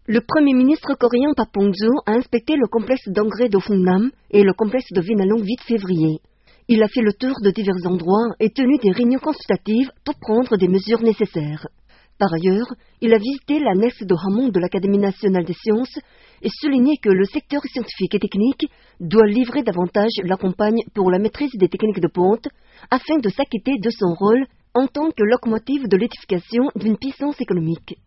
Le Premier ministre coréen Park Bong-gyu a inspecté le complexe d'engrais de Hungnam et le complexe de Vinalong 8 février. Il a fait le tour de divers endroits et tenu des réunions consultatives pour prendre des mesures nécessaires. Par ailleurs, il a visité l'annexe de Hamhung de l'Académie nationale des sciences et souligné que le secteur scientifique et technique doit livrer davantage la campagne pour la maîtrise des techniques de ponte afin de s'acquitter de son rôle en tant que locomotive de l'édification d'une puissance économique.